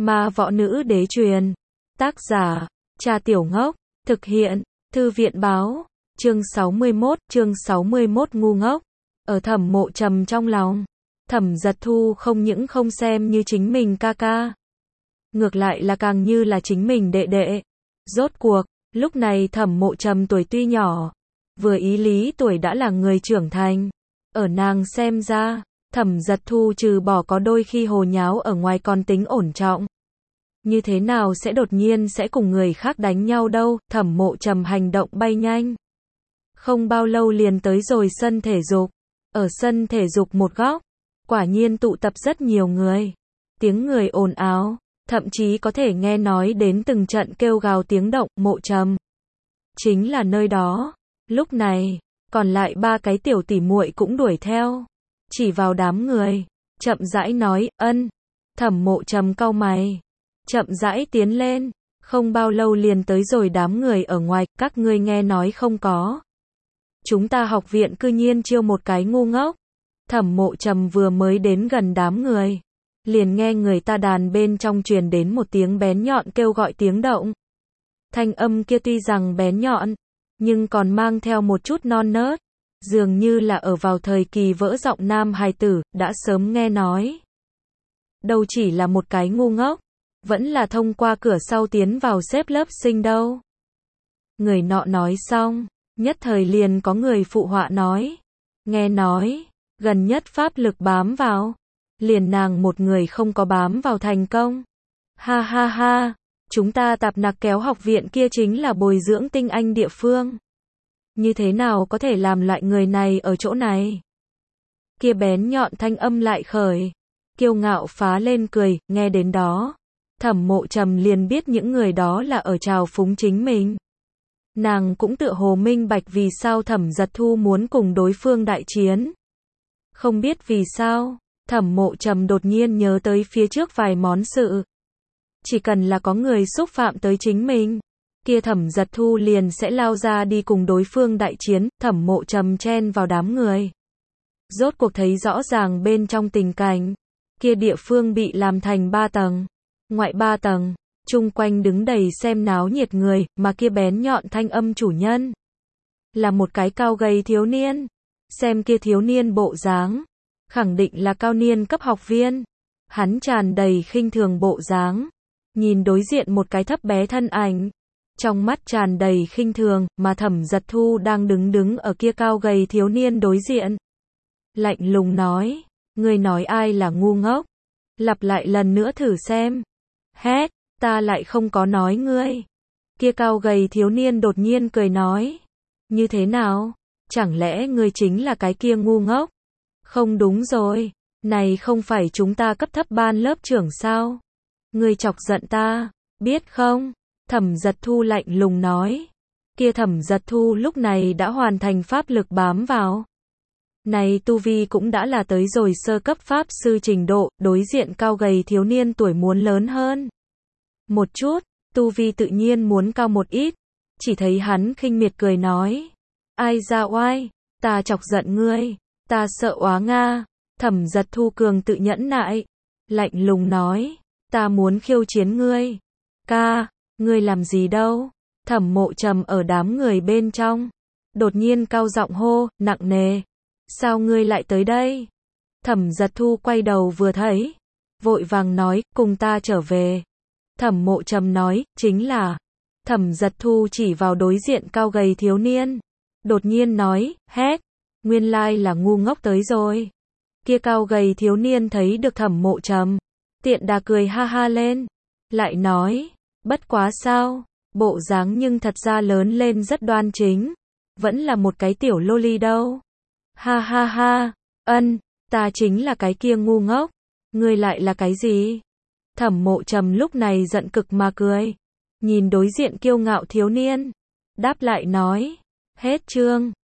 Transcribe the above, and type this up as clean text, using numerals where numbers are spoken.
Ma võ nữ đế truyền. Tác giả, Trà Tiểu Ngốc. Thực hiện, Thư viện báo. Chương 61 ngu ngốc. Ở Thẩm Mộ Trầm trong lòng, Thẩm Giật Thu không những không xem như chính mình ca ca, ngược lại là càng như là chính mình đệ đệ. Rốt cuộc, lúc này Thẩm Mộ Trầm tuổi tuy nhỏ, vừa ý lý tuổi đã là người trưởng thành. Ở nàng xem ra, Thẩm Giật Thu trừ bỏ có đôi khi hồ nháo ở ngoài còn tính ổn trọng. Như thế nào sẽ đột nhiên sẽ cùng người khác đánh nhau đâu? Thẩm Mộ Trầm hành động bay nhanh, không bao lâu liền tới rồi sân thể dục. Ở sân thể dục một góc, quả nhiên tụ tập rất nhiều người. Tiếng người ồn ào, thậm chí có thể nghe nói đến từng trận kêu gào tiếng động. Mộ Trầm chính là nơi đó. Lúc này, còn lại ba cái tiểu tỷ muội cũng đuổi theo, chỉ vào đám người, chậm rãi nói, ân. Thẩm Mộ Trầm cau mày, chậm rãi tiến lên, không bao lâu liền tới rồi đám người ở ngoài. Các ngươi nghe nói không có? Chúng ta học viện cư nhiên chiêu một cái ngu ngốc. Thẩm Mộ Trầm vừa mới đến gần đám người, liền nghe người ta đàn bên trong truyền đến một tiếng bén nhọn kêu gọi tiếng động. Thanh âm kia tuy rằng bén nhọn, nhưng còn mang theo một chút non nớt, dường như là ở vào thời kỳ vỡ giọng nam hài tử, đã sớm nghe nói. Đâu chỉ là một cái ngu ngốc, vẫn là thông qua cửa sau tiến vào xếp lớp sinh đâu. Người nọ nói xong, nhất thời liền có người phụ họa nói, nghe nói, gần nhất pháp lực bám vào, liền nàng một người không có bám vào thành công. Ha ha ha, chúng ta Tạp Nặc Kéo học viện kia chính là bồi dưỡng tinh anh địa phương. Như thế nào có thể làm loại người này ở chỗ này? Kia bén nhọn thanh âm lại khởi, kiêu ngạo phá lên cười. Nghe đến đó, Thẩm Mộ Trầm liền biết những người đó là ở trào phúng chính mình. Nàng cũng tựa hồ minh bạch vì sao Thẩm Giật Thu muốn cùng đối phương đại chiến. Không biết vì sao, Thẩm Mộ Trầm đột nhiên nhớ tới phía trước vài món sự. Chỉ cần là có người xúc phạm tới chính mình, kia Thẩm Giật Thu liền sẽ lao ra đi cùng đối phương đại chiến. Thẩm Mộ Trầm chen vào đám người, rốt cuộc thấy rõ ràng bên trong tình cảnh. Kia địa phương bị làm thành 3 tầng, ngoại 3 tầng, chung quanh đứng đầy xem náo nhiệt người, mà kia bén nhọn thanh âm chủ nhân là một cái cao gầy thiếu niên. Xem kia thiếu niên bộ dáng, khẳng định là cao niên cấp học viên. Hắn tràn đầy khinh thường bộ dáng, nhìn đối diện một cái thấp bé thân ảnh, trong mắt tràn đầy khinh thường, mà Thẩm Giật Thu đang đứng ở kia cao gầy thiếu niên đối diện. Lạnh lùng nói, ngươi nói ai là ngu ngốc? Lặp lại lần nữa thử xem. Hét, ta lại không có nói ngươi. Kia cao gầy thiếu niên đột nhiên cười nói, như thế nào? Chẳng lẽ ngươi chính là cái kia ngu ngốc? Không đúng rồi, này không phải chúng ta cấp thấp ban lớp trưởng sao? Ngươi chọc giận ta, biết không? Thẩm Giật Thu lạnh lùng nói. Kia Thẩm Giật Thu lúc này đã hoàn thành pháp lực bám vào. Này tu vi cũng đã là tới rồi sơ cấp pháp sư trình độ. Đối diện cao gầy thiếu niên tuổi muốn lớn hơn một chút, tu vi tự nhiên muốn cao một ít. Chỉ thấy hắn khinh miệt cười nói, ai ra oai, ta chọc giận ngươi, ta sợ oá nga. Thẩm Giật Thu cường tự nhẫn nại, lạnh lùng nói, ta muốn khiêu chiến ngươi. Ca, ngươi làm gì đâu? Thẩm Mộ Trầm ở đám người bên trong, đột nhiên cao giọng hô, nặng nề, sao ngươi lại tới đây? Thẩm Giật Thu quay đầu vừa thấy, vội vàng nói, cùng ta trở về. Thẩm Mộ Trầm nói, chính là. Thẩm Giật Thu chỉ vào đối diện cao gầy thiếu niên, đột nhiên nói, hét, nguyên lai là ngu ngốc tới rồi. Kia cao gầy thiếu niên thấy được Thẩm Mộ Trầm, tiện đà cười ha ha lên, lại nói, bất quá sao, bộ dáng nhưng thật ra lớn lên rất đoan chính, vẫn là một cái tiểu loli đâu. Ha ha ha, ân, ta chính là cái kia ngu ngốc, ngươi lại là cái gì? Thẩm Mộ Trầm lúc này giận cực mà cười, nhìn đối diện kiêu ngạo thiếu niên, đáp lại nói, hết chương.